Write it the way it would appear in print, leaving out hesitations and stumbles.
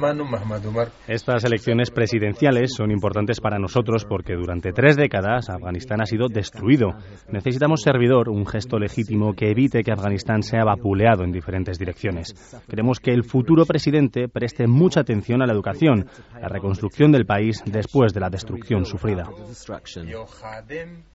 Estas elecciones presidenciales son importantes para nosotros porque durante 3 décadas Afganistán ha sido destruido. Necesitamos, servidor, un gesto legítimo que evite que Afganistán sea vapuleado en diferentes direcciones. Queremos que el futuro presidente preste mucha atención a la educación, la reconstrucción del país después de la destrucción sufrida.